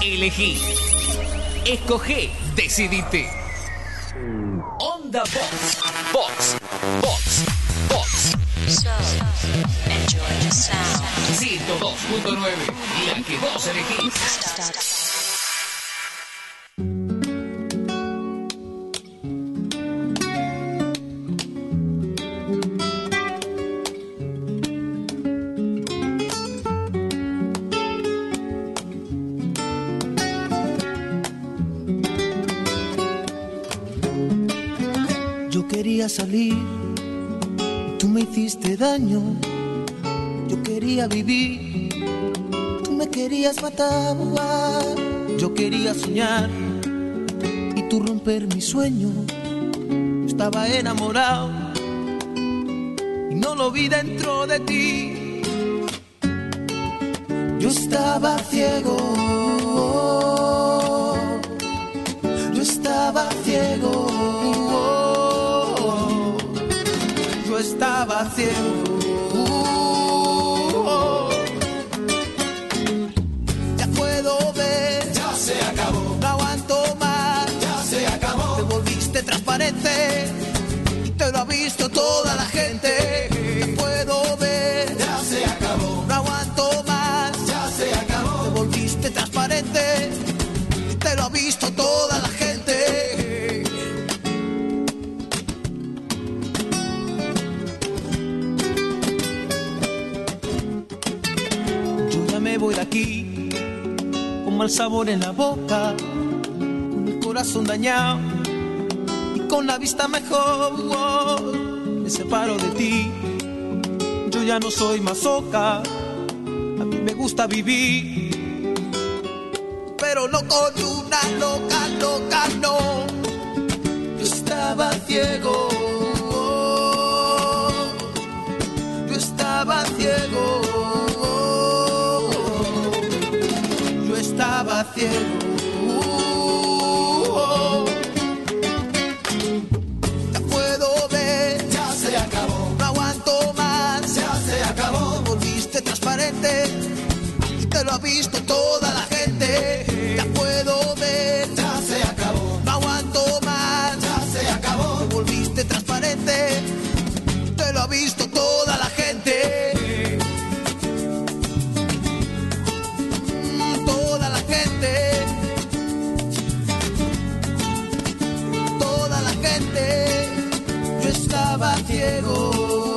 Elegí. Escoge. Decidite. Onda Box. So, enjoy the sound. 102.9. La que vos elegís. Yo quería salir, tú me hiciste daño. Yo quería vivir, tú me querías matar. Yo quería soñar y tú romper mi sueño. Estaba enamorado y no lo vi dentro de ti. Yo estaba ciego. Yo estaba ciego. Yo estaba ciego. Ya puedo ver, Ya se acabó, no aguanto más. ya se acabó. Te volviste transparente y te lo ha visto toda la gente. Ya puedo ver, Ya se acabó, no aguanto más. ya se acabó. Te volviste transparente y te lo ha visto toda la gente. Yo ya me voy de aquí con mal sabor en la boca, con el corazón dañado y con la vista mejor. Me separo de ti, yo ya no soy masoca. A mí me gusta vivir, pero no con una loca, loca, no. Yo estaba ciego. Yo estaba ciego. Yo estaba ciego. Ya puedo ver, Ya se acabó, no aguanto más. ya se acabó. Volviste transparente y te lo ha visto toda la gente. Ya puedo ver, Ya se acabó, no aguanto más. ya se acabó. Volviste transparente, te lo ha visto toda la gente. Toda la gente. Toda la gente. Yo estaba ciego.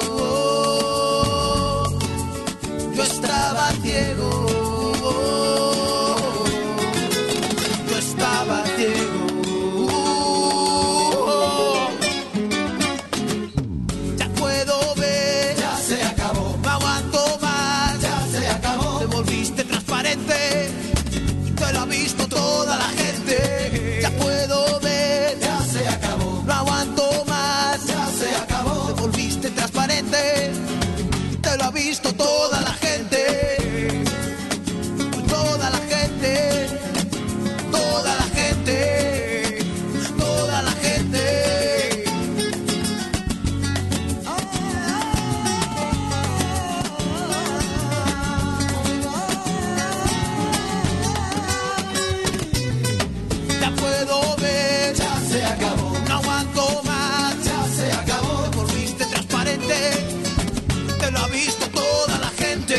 Yo estaba ciego. Yo estaba ciego. Ya puedo ver, Ya se acabó, no aguanto más. ya se acabó. Te volviste transparente y te lo ha visto toda la gente. Ya puedo ver, Ya se acabó, no aguanto más. ya se acabó. Te volviste transparente y te lo ha visto toda la gente. Toda la gente. Toda la gente. Toda la gente. Ya puedo ver, Ya se acabó, no aguanto más. ya se acabó. Te volviste transparente, te lo ha visto toda la gente.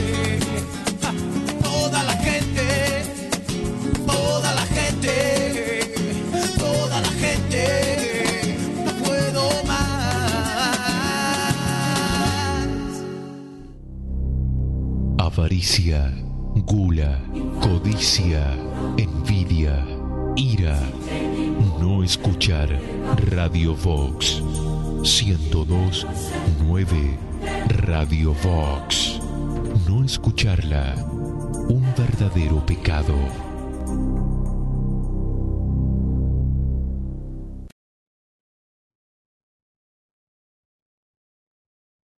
Toda la gente, toda la gente, toda la gente. No puedo más. Avaricia, gula, codicia, envidia, ira. No escuchar Radio Vox 102.9. Radio Vox. No escucharla, un verdadero pecado.